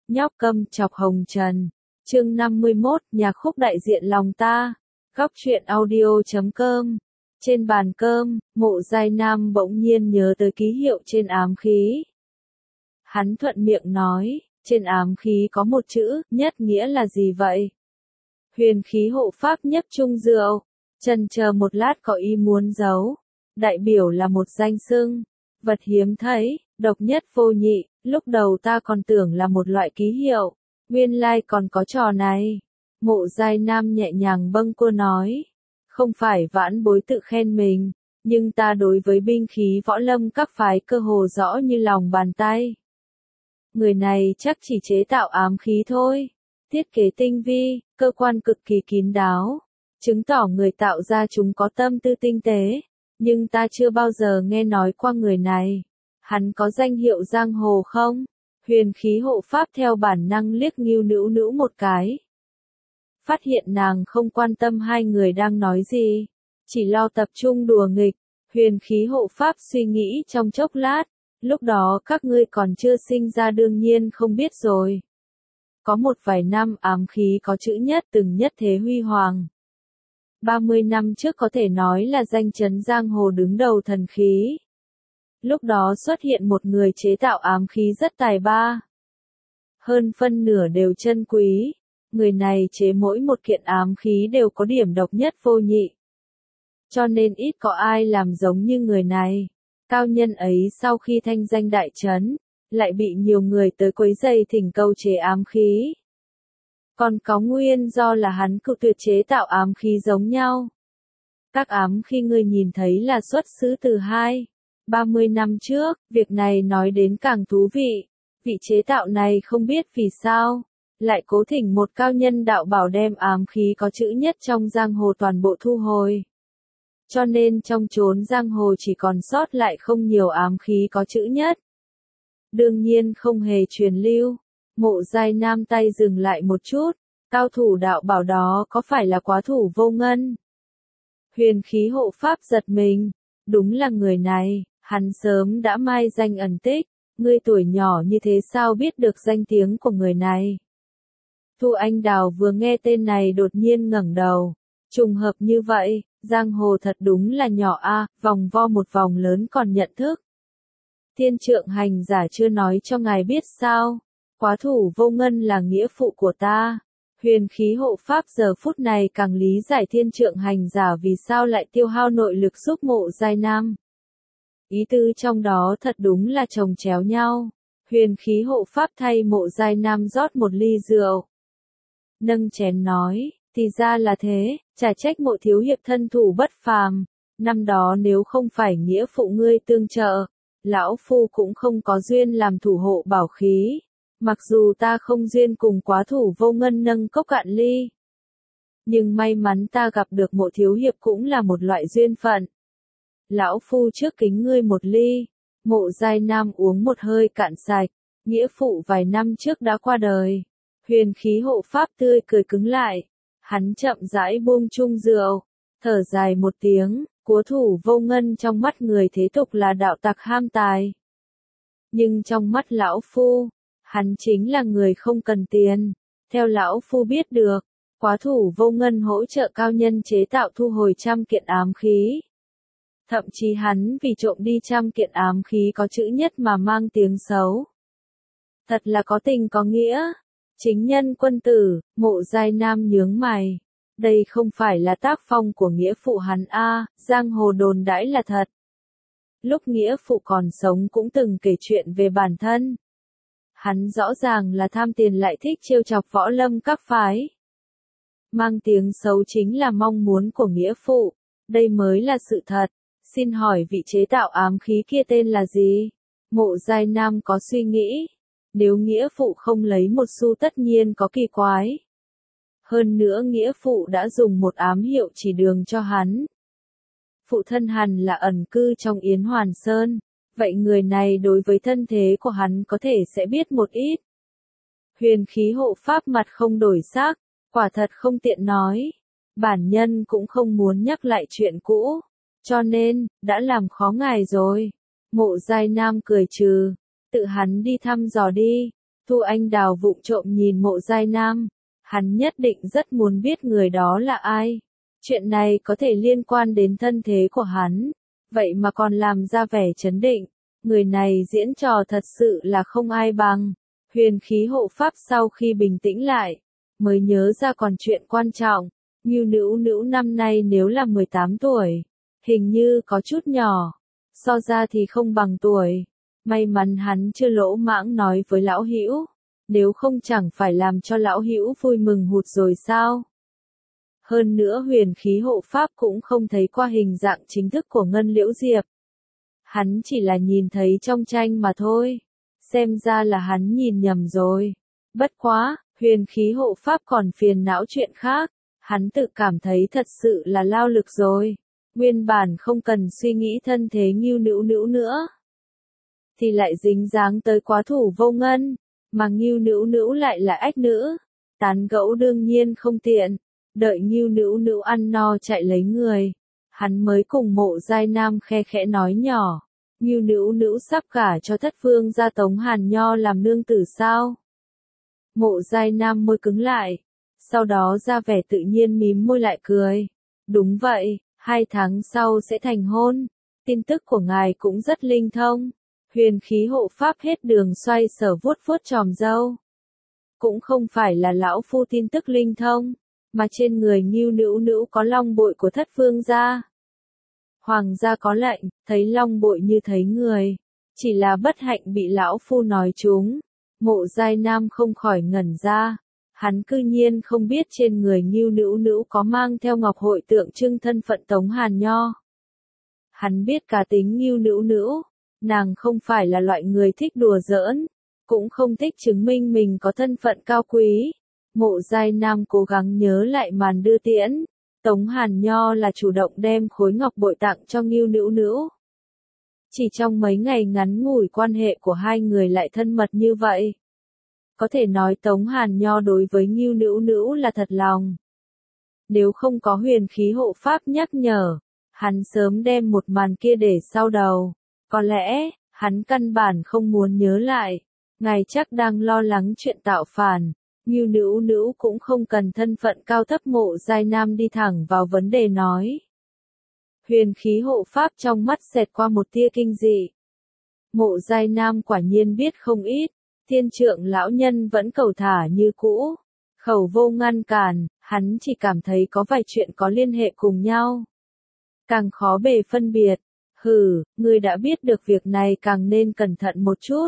Nhóc câm chọc hồng trần. Chương 51, nhạc khúc đại diện lòng ta. Góc truyện audio.com. Trên bàn cơm, Mộ Giai Nam bỗng nhiên nhớ tới ký hiệu trên ám khí. Hắn thuận miệng nói, trên ám khí có một chữ, nhất nghĩa là gì vậy? Huyền khí hộ pháp nhất trung diệu. Chần chờ một lát có ý muốn giấu. Đại biểu là một danh xưng, vật hiếm thấy, độc nhất vô nhị, lúc đầu ta còn tưởng là một loại ký hiệu, nguyên lai còn có trò này. Mộ Giai Nam nhẹ nhàng bâng quơ nói, không phải vãn bối tự khen mình, nhưng ta đối với binh khí võ lâm các phái cơ hồ rõ như lòng bàn tay. Người này chắc chỉ chế tạo ám khí thôi, thiết kế tinh vi, cơ quan cực kỳ kín đáo, chứng tỏ người tạo ra chúng có tâm tư tinh tế. Nhưng ta chưa bao giờ nghe nói qua người này. Hắn có danh hiệu giang hồ không? Huyền khí hộ pháp theo bản năng liếc Ngưu Nữu Nữu một cái. Phát hiện nàng không quan tâm hai người đang nói gì, chỉ lo tập trung đùa nghịch. Huyền khí hộ pháp suy nghĩ trong chốc lát, lúc đó các ngươi còn chưa sinh ra đương nhiên không biết rồi. Có một vài năm ám khí có chữ nhất từng nhất thế huy hoàng. 30 năm trước có thể nói là danh chấn giang hồ đứng đầu thần khí. Lúc đó xuất hiện một người chế tạo ám khí rất tài ba. Hơn phân nửa đều chân quý. Người này chế mỗi một kiện ám khí đều có điểm độc nhất vô nhị. Cho nên ít có ai làm giống như người này. Cao nhân ấy sau khi thanh danh đại chấn, lại bị nhiều người tới quấy rầy thỉnh cầu chế ám khí. Còn có nguyên do là hắn cự tuyệt chế tạo ám khí giống nhau. Các ám khí ngươi nhìn thấy là xuất xứ từ 30 năm trước, việc này nói đến càng thú vị. Vị chế tạo này không biết vì sao, lại cố thỉnh một cao nhân đạo bảo đem ám khí có chữ nhất trong giang hồ toàn bộ thu hồi. Cho nên trong chốn giang hồ chỉ còn sót lại không nhiều ám khí có chữ nhất. Đương nhiên không hề truyền lưu. Mộ Giai Nam tay dừng lại một chút, cao thủ đạo bảo đó có phải là Quá Thủ Vô Ngân? Huyền khí hộ pháp giật mình, đúng là người này, hắn sớm đã mai danh ẩn tích, ngươi tuổi nhỏ như thế sao biết được danh tiếng của người này? Thu Anh Đào vừa nghe tên này đột nhiên ngẩng đầu, trùng hợp như vậy, giang hồ thật đúng là nhỏ a, vòng vo một vòng lớn còn nhận thức. Thiên Trượng Hành Giả chưa nói cho ngài biết sao? Quá Thủ Vô Ngân là nghĩa phụ của ta. Huyền khí hộ pháp giờ phút này càng lý giải Thiên Trượng Hành Giả vì sao lại tiêu hao nội lực giúp Mộ Giai Nam. Ý tư trong đó thật đúng là chồng chéo nhau. Huyền khí hộ pháp thay Mộ Giai Nam rót một ly rượu. Nâng chén nói, thì ra là thế, chả trách Mộ thiếu hiệp thân thủ bất phàm. Năm đó nếu không phải nghĩa phụ ngươi tương trợ, lão phu cũng không có duyên làm thủ hộ bảo khí. Mặc dù ta không duyên cùng Quá Thủ Vô Ngân nâng cốc cạn ly. Nhưng may mắn ta gặp được Mộ thiếu hiệp cũng là một loại duyên phận. Lão phu trước kính ngươi một ly. Mộ Giai Nam uống một hơi cạn sạch. Nghĩa phụ vài năm trước đã qua đời. Huyền khí hộ pháp tươi cười cứng lại. Hắn chậm rãi buông chung rượu. Thở dài một tiếng. Quá Thủ Vô Ngân trong mắt người thế tục là đạo tặc ham tài. Nhưng trong mắt lão phu, hắn chính là người không cần tiền. Theo lão phu biết được, Quá Thủ Vô Ngân hỗ trợ cao nhân chế tạo thu hồi 100 kiện ám khí. Thậm chí hắn vì trộm đi 100 kiện ám khí có chữ nhất mà mang tiếng xấu. Thật là có tình có nghĩa. Chính nhân quân tử, Mộ Giai Nam nhướng mày. Đây không phải là tác phong của nghĩa phụ hắn a, giang hồ đồn đãi là thật. Lúc nghĩa phụ còn sống cũng từng kể chuyện về bản thân. Hắn rõ ràng là tham tiền lại thích trêu chọc võ lâm các phái. Mang tiếng xấu chính là mong muốn của nghĩa phụ, đây mới là sự thật. Xin hỏi vị chế tạo ám khí kia tên là gì? Mộ Giai Nam có suy nghĩ. Nếu nghĩa phụ không lấy một xu tất nhiên có kỳ quái. Hơn nữa nghĩa phụ đã dùng một ám hiệu chỉ đường cho hắn. Phụ thân hẳn là ẩn cư trong Yến Hoàn Sơn. Vậy người này đối với thân thế của hắn có thể sẽ biết một ít. Huyền khí hộ pháp mặt không đổi sắc, quả thật không tiện nói. Bản nhân cũng không muốn nhắc lại chuyện cũ, cho nên, đã làm khó ngài rồi. Mộ Giai Nam cười trừ, tự hắn đi thăm dò đi. Thu Anh Đào vụng trộm nhìn Mộ Giai Nam, hắn nhất định rất muốn biết người đó là ai. Chuyện này có thể liên quan đến thân thế của hắn, vậy mà còn làm ra vẻ trấn định. Người này diễn trò thật sự là không ai bằng. Huyền khí hộ pháp sau khi bình tĩnh lại, mới nhớ ra còn chuyện quan trọng. Ngưu Nữu Nữu năm nay nếu là 18 tuổi, hình như có chút nhỏ, so ra thì không bằng tuổi. May mắn hắn chưa lỗ mãng nói với lão Hữu, nếu không chẳng phải làm cho lão Hữu vui mừng hụt rồi sao? Hơn nữa huyền khí hộ pháp cũng không thấy qua hình dạng chính thức của Ngân Liễu Diệp. Hắn chỉ là nhìn thấy trong tranh mà thôi. Xem ra là hắn nhìn nhầm rồi. Bất quá, huyền khí hộ pháp còn phiền não chuyện khác. Hắn tự cảm thấy thật sự là lao lực rồi. Nguyên bản không cần suy nghĩ thân thế Ngưu Nữu Nữu nữa, thì lại dính dáng tới quá thủ Vô Ngân. Mà Ngưu Nữu Nữu lại là ách nữ. Tán gẫu đương nhiên không tiện. Đợi Ngưu Nữu Nữu ăn no chạy lấy người, hắn mới cùng Mộ Giai Nam khe khẽ nói nhỏ. Ngưu Nữu Nữu sắp gả cho Thất Vương gia Tống Hàn Nho làm nương tử sao? Mộ Giai Nam môi cứng lại, sau đó ra vẻ tự nhiên mím môi lại cười. Đúng vậy, 2 tháng sau sẽ thành hôn. Tin tức của ngài cũng rất linh thông. Huyền khí hộ pháp hết đường xoay sở vuốt vuốt chòm râu. Cũng không phải là lão phu tin tức linh thông, mà trên người Ngưu Nữu Nữu có long bội của Thất Vương gia. Hoàng gia có lệnh, thấy long bội như thấy người. Chỉ là bất hạnh bị lão phu nói trúng. Mộ Giai Nam không khỏi ngẩn ra. Hắn cư nhiên không biết trên người Ngưu Nữu Nữu có mang theo ngọc hội tượng trưng thân phận Tống Hàn Nho. Hắn biết cá tính Ngưu Nữu Nữu, nàng không phải là loại người thích đùa giỡn, cũng không thích chứng minh mình có thân phận cao quý. Mộ Giai Nam cố gắng nhớ lại màn đưa tiễn. Tống Hàn Nho là chủ động đem khối ngọc bội tặng cho Ngưu Nữu Nữu. Chỉ trong mấy ngày ngắn ngủi quan hệ của hai người lại thân mật như vậy. Có thể nói Tống Hàn Nho đối với Ngưu Nữu Nữu là thật lòng. Nếu không có huyền khí hộ pháp nhắc nhở, hắn sớm đem một màn kia để sau đầu. Có lẽ, hắn căn bản không muốn nhớ lại. Ngài chắc đang lo lắng chuyện tạo phản. Ngưu Nữu Nữu cũng không cần thân phận cao thấp. Mộ Giai Nam đi thẳng vào vấn đề nói. Huyền khí hộ pháp trong mắt xẹt qua một tia kinh dị. Mộ Giai Nam quả nhiên biết không ít. Thiên Trượng lão nhân vẫn cầu thả như cũ. Khẩu vô ngăn cản, hắn chỉ cảm thấy có vài chuyện có liên hệ cùng nhau. Càng khó bề phân biệt. Hừ, ngươi đã biết được việc này càng nên cẩn thận một chút.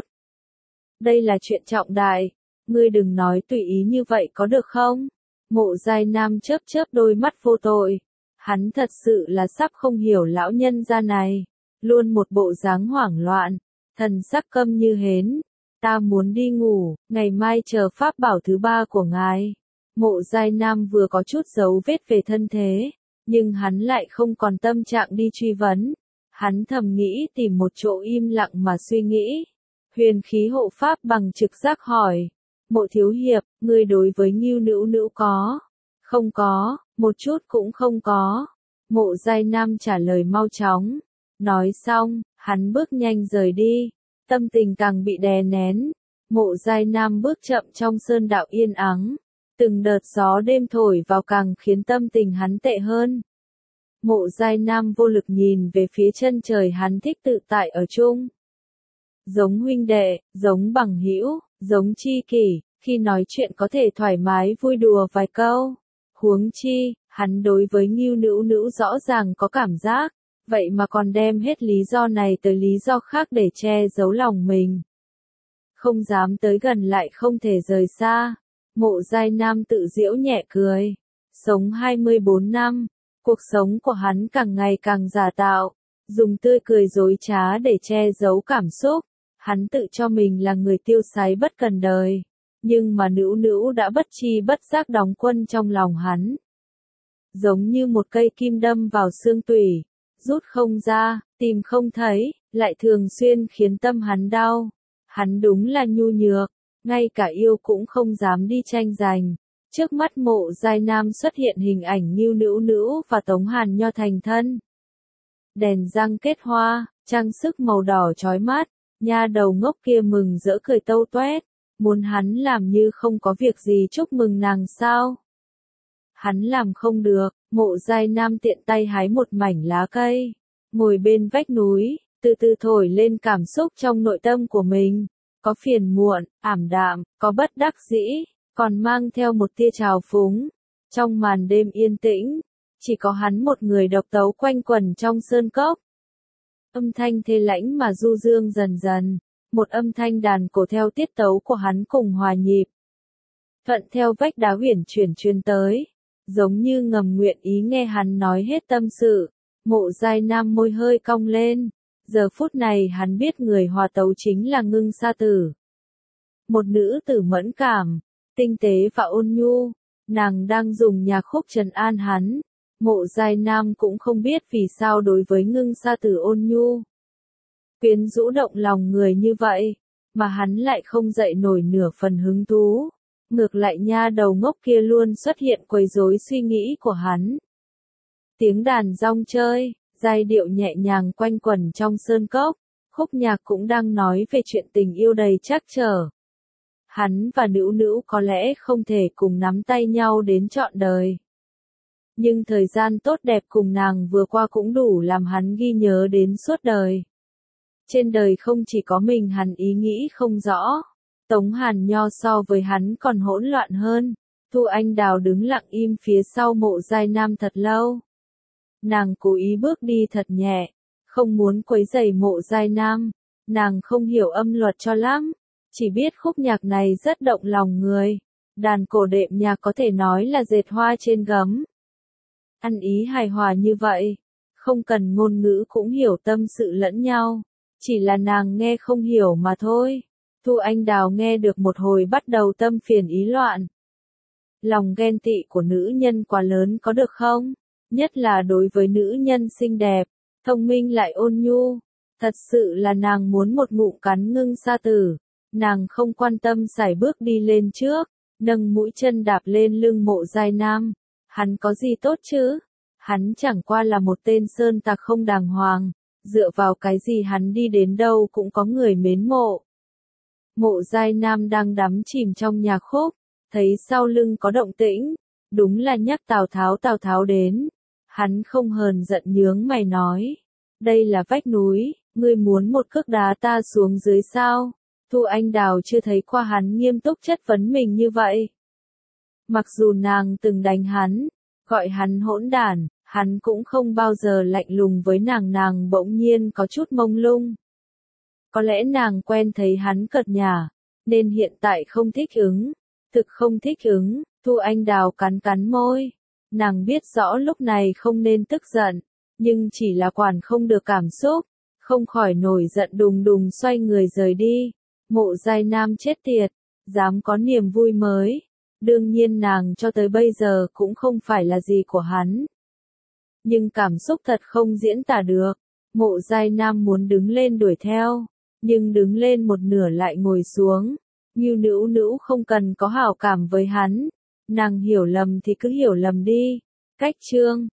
Đây là chuyện trọng đại. Ngươi đừng nói tùy ý như vậy có được không? Mộ Giai Nam chớp chớp đôi mắt vô tội. Hắn thật sự là sắp không hiểu lão nhân gia này. Luôn một bộ dáng hoảng loạn. Thần sắc câm như hến. Ta muốn đi ngủ, ngày mai chờ pháp bảo thứ 3 của ngài. Mộ Giai Nam vừa có chút dấu vết về thân thế, nhưng hắn lại không còn tâm trạng đi truy vấn. Hắn thầm nghĩ tìm một chỗ im lặng mà suy nghĩ. Huyền khí hộ pháp bằng trực giác hỏi. Mộ thiếu hiệp, ngươi đối với Ngưu Nữu Nữu có? Không có, một chút cũng không có. Mộ Giai Nam trả lời mau chóng. Nói xong, hắn bước nhanh rời đi. Tâm tình càng bị đè nén. Mộ Giai Nam bước chậm trong sơn đạo yên ắng. Từng đợt gió đêm thổi vào càng khiến tâm tình hắn tệ hơn. Mộ Giai Nam vô lực nhìn về phía chân trời, hắn thích tự tại ở chung. Giống huynh đệ, giống bằng hữu, giống tri kỷ, khi nói chuyện có thể thoải mái vui đùa vài câu. Huống chi, hắn đối với Ngưu Nữu Nữu rõ ràng có cảm giác, vậy mà còn đem hết lý do này tới lý do khác để che giấu lòng mình. Không dám tới gần lại không thể rời xa. Mộ Giai Nam tự giễu nhẹ cười. Sống 24 năm, cuộc sống của hắn càng ngày càng giả tạo, dùng tươi cười dối trá để che giấu cảm xúc. Hắn tự cho mình là người tiêu sái bất cần đời, nhưng mà Nữu Nữu đã bất chi bất giác đóng quân trong lòng hắn. Giống như một cây kim đâm vào xương tủy, rút không ra, tìm không thấy, lại thường xuyên khiến tâm hắn đau. Hắn đúng là nhu nhược, ngay cả yêu cũng không dám đi tranh giành. Trước mắt Mộ Giai Nam xuất hiện hình ảnh Ngưu Nữu Nữu và Tống Hàn Nho thành thân. Đèn răng kết hoa, trang sức màu đỏ chói mắt, nha đầu ngốc kia mừng rỡ cười tâu toét. Muốn hắn làm như không có việc gì chúc mừng nàng sao? Hắn làm không được, Mộ Giai Nam tiện tay hái một mảnh lá cây, ngồi bên vách núi, từ từ thổi lên cảm xúc trong nội tâm của mình. Có phiền muộn, ảm đạm, có bất đắc dĩ, còn mang theo một tia trào phúng. Trong màn đêm yên tĩnh, chỉ có hắn một người độc tấu quanh quẩn trong sơn cốc. Âm thanh thê lãnh mà du dương dần dần, một âm thanh đàn cổ theo tiết tấu của hắn cùng hòa nhịp. Thuận theo vách đá uyển chuyển truyền tới, giống như ngầm nguyện ý nghe hắn nói hết tâm sự. Mộ Giai Nam môi hơi cong lên, giờ phút này hắn biết người hòa tấu chính là Ngưng Sa Tử. Một nữ tử mẫn cảm, tinh tế và ôn nhu, nàng đang dùng nhạc khúc trấn an hắn. Mộ Giai Nam cũng không biết vì sao đối với Ngưng Sa Tử ôn nhu, quyến rũ động lòng người như vậy, mà hắn lại không dậy nổi nửa phần hứng thú. Ngược lại nha đầu ngốc kia luôn xuất hiện quấy rối suy nghĩ của hắn. Tiếng đàn rong chơi, giai điệu nhẹ nhàng quanh quẩn trong sơn cốc, khúc nhạc cũng đang nói về chuyện tình yêu đầy trắc trở. Hắn và Nữu Nữu có lẽ không thể cùng nắm tay nhau đến trọn đời. Nhưng thời gian tốt đẹp cùng nàng vừa qua cũng đủ làm hắn ghi nhớ đến suốt đời. Trên đời không chỉ có mình hắn ý nghĩ không rõ. Tống Hàn Nho so với hắn còn hỗn loạn hơn. Thu Anh Đào đứng lặng im phía sau Mộ Giai Nam thật lâu. Nàng cố ý bước đi thật nhẹ, không muốn quấy rầy Mộ Giai Nam. Nàng không hiểu âm luật cho lắm, chỉ biết khúc nhạc này rất động lòng người. Đàn cổ đệm nhạc có thể nói là dệt hoa trên gấm. Ăn ý hài hòa như vậy, không cần ngôn ngữ cũng hiểu tâm sự lẫn nhau, chỉ là nàng nghe không hiểu mà thôi. Thu Anh Đào nghe được một hồi bắt đầu tâm phiền ý loạn. Lòng ghen tị của nữ nhân quá lớn có được không? Nhất là đối với nữ nhân xinh đẹp, thông minh lại ôn nhu. Thật sự là nàng muốn một ngụm cắn Ngưng Sa Tử. Nàng không quan tâm sải bước đi lên trước, nâng mũi chân đạp lên lưng Mộ Giai Nam. Hắn có gì tốt chứ? Hắn chẳng qua là một tên sơn tặc không đàng hoàng, dựa vào cái gì hắn đi đến đâu cũng có người mến mộ. Mộ Giai Nam đang đắm chìm trong nhạc khúc, thấy sau lưng có động tĩnh, đúng là nhắc Tào Tháo đến. Hắn không hờn giận nhướng mày nói, đây là vách núi, ngươi muốn một cước đá ta xuống dưới sao? Thu Anh Đào chưa thấy qua hắn nghiêm túc chất vấn mình như vậy. Mặc dù nàng từng đánh hắn, gọi hắn hỗn đản, hắn cũng không bao giờ lạnh lùng với nàng bỗng nhiên có chút mông lung. Có lẽ nàng quen thấy hắn cợt nhả, nên hiện tại không thích ứng, thực không thích ứng. Thu Anh Đào cắn cắn môi, nàng biết rõ lúc này không nên tức giận, nhưng chỉ là quản không được cảm xúc, không khỏi nổi giận đùng đùng xoay người rời đi. Mộ Giai Nam chết tiệt, dám có niềm vui mới. Đương nhiên nàng cho tới bây giờ cũng không phải là gì của hắn. Nhưng cảm xúc thật không diễn tả được. Mộ Giai Nam muốn đứng lên đuổi theo, nhưng đứng lên một nửa lại ngồi xuống. Như Nữu Nữu không cần có hảo cảm với hắn. Nàng hiểu lầm thì cứ hiểu lầm đi. Cách chương